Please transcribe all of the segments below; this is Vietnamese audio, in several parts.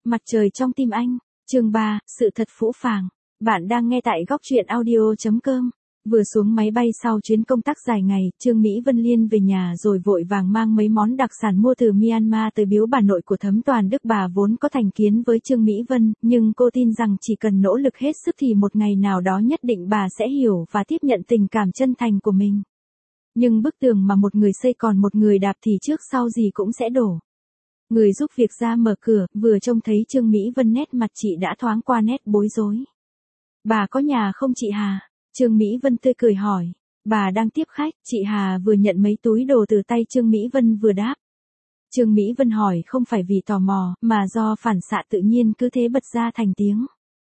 Mặt trời trong tim anh, chương 3, sự thật phũ phàng. Bạn đang nghe tại góc truyện audio.com. Vừa xuống máy bay sau chuyến công tác dài ngày, Trương Mỹ Vân Liên về nhà rồi vội vàng mang mấy món đặc sản mua từ Myanmar tới biếu bà nội của Thấm Toàn Đức. Bà vốn có thành kiến với Trương Mỹ Vân, nhưng cô tin rằng chỉ cần nỗ lực hết sức thì một ngày nào đó nhất định bà sẽ hiểu và tiếp nhận tình cảm chân thành của mình. Nhưng bức tường mà một người xây còn một người đạp thì trước sau gì cũng sẽ đổ. Người giúp việc ra mở cửa, vừa trông thấy Trương Mỹ Vân nét mặt chị đã thoáng qua nét bối rối. Bà có nhà không chị Hà? Trương Mỹ Vân tươi cười hỏi. Bà đang tiếp khách, chị Hà vừa nhận mấy túi đồ từ tay Trương Mỹ Vân vừa đáp. Trương Mỹ Vân hỏi không phải vì tò mò, mà do phản xạ tự nhiên cứ thế bật ra thành tiếng.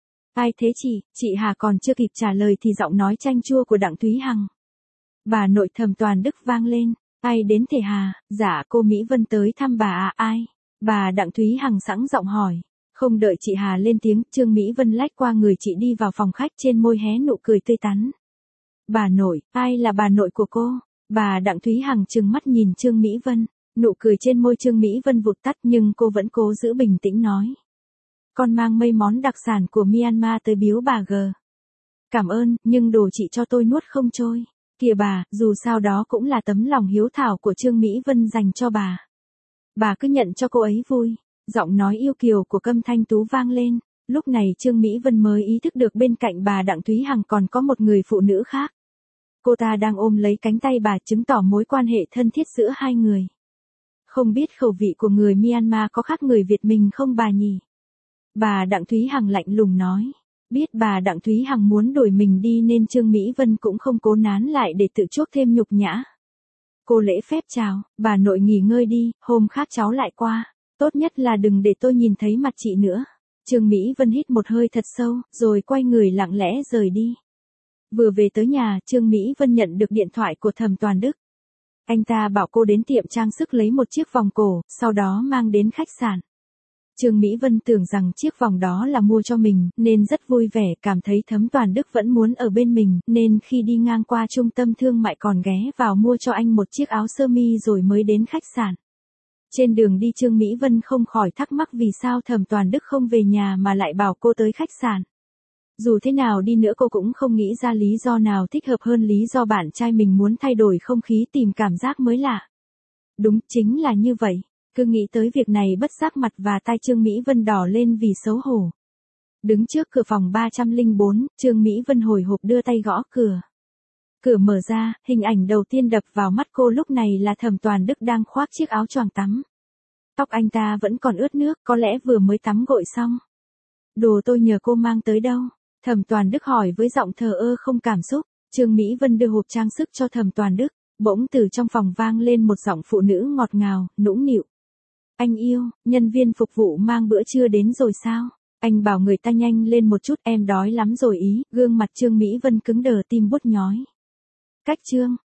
Ai thế chị Hà còn chưa kịp trả lời thì giọng nói chanh chua của Đặng Thúy Hằng. Bà nội Thẩm Toàn Đức vang lên. Ai đến thế Hà? Dạ cô Mỹ Vân tới thăm bà à? Ai? Bà Đặng Thúy Hằng sẵn giọng hỏi. Không đợi chị Hà lên tiếng, Trương Mỹ Vân lách qua người chị đi vào phòng khách, trên môi hé nụ cười tươi tắn. Bà nội, ai là bà nội của cô? Bà Đặng Thúy Hằng trừng mắt nhìn Trương Mỹ Vân, nụ cười trên môi Trương Mỹ Vân vụt tắt nhưng cô vẫn cố giữ bình tĩnh nói. Con mang mấy món đặc sản của Myanmar tới biếu bà G. Cảm ơn, nhưng đồ chị cho tôi nuốt không trôi. Kìa bà, dù sao đó cũng là tấm lòng hiếu thảo của Trương Mỹ Vân dành cho bà. Bà cứ nhận cho cô ấy vui. Giọng nói yêu kiều của Câm Thanh Tú vang lên. Lúc này Trương Mỹ Vân mới ý thức được bên cạnh bà Đặng Thúy Hằng còn có một người phụ nữ khác. Cô ta đang ôm lấy cánh tay bà, chứng tỏ mối quan hệ thân thiết giữa hai người. Không biết khẩu vị của người Myanmar có khác người Việt mình không bà nhỉ? Bà Đặng Thúy Hằng lạnh lùng nói. Biết bà Đặng Thúy Hằng muốn đuổi mình đi nên Trương Mỹ Vân cũng không cố nán lại để tự chuốc thêm nhục nhã. Cô lễ phép chào, bà nội nghỉ ngơi đi, hôm khác cháu lại qua. Tốt nhất là đừng để tôi nhìn thấy mặt chị nữa. Trương Mỹ Vân hít một hơi thật sâu, rồi quay người lặng lẽ rời đi. Vừa về tới nhà, Trương Mỹ Vân nhận được điện thoại của Thẩm Toàn Đức. Anh ta bảo cô đến tiệm trang sức lấy một chiếc vòng cổ, sau đó mang đến khách sạn. Trương Mỹ Vân tưởng rằng chiếc vòng đó là mua cho mình, nên rất vui vẻ, cảm thấy Thấm Toàn Đức vẫn muốn ở bên mình, nên khi đi ngang qua trung tâm thương mại còn ghé vào mua cho anh một chiếc áo sơ mi rồi mới đến khách sạn. Trên đường đi Trương Mỹ Vân không khỏi thắc mắc vì sao Thẩm Toàn Đức không về nhà mà lại bảo cô tới khách sạn. Dù thế nào đi nữa cô cũng không nghĩ ra lý do nào thích hợp hơn lý do bạn trai mình muốn thay đổi không khí, tìm cảm giác mới lạ. Đúng, chính là như vậy. Cứ nghĩ tới việc này bất giác mặt và tai Trương Mỹ Vân đỏ lên vì xấu hổ. Đứng trước cửa phòng 304, Trương Mỹ Vân hồi hộp đưa tay gõ cửa. Cửa mở ra, hình ảnh đầu tiên đập vào mắt cô lúc này là Thẩm Toàn Đức đang khoác chiếc áo choàng tắm. Tóc anh ta vẫn còn ướt nước, có lẽ vừa mới tắm gội xong. Đồ tôi nhờ cô mang tới đâu? Thẩm Toàn Đức hỏi với giọng thờ ơ không cảm xúc. Trương Mỹ Vân đưa hộp trang sức cho Thẩm Toàn Đức, bỗng từ trong phòng vang lên một giọng phụ nữ ngọt ngào, nũng nịu. Anh yêu, nhân viên phục vụ mang bữa trưa đến rồi sao? Anh bảo người ta nhanh lên một chút, em đói lắm rồi ý. Gương mặt Trương Mỹ Vân cứng đờ, tim bút nhói. Cách Trương,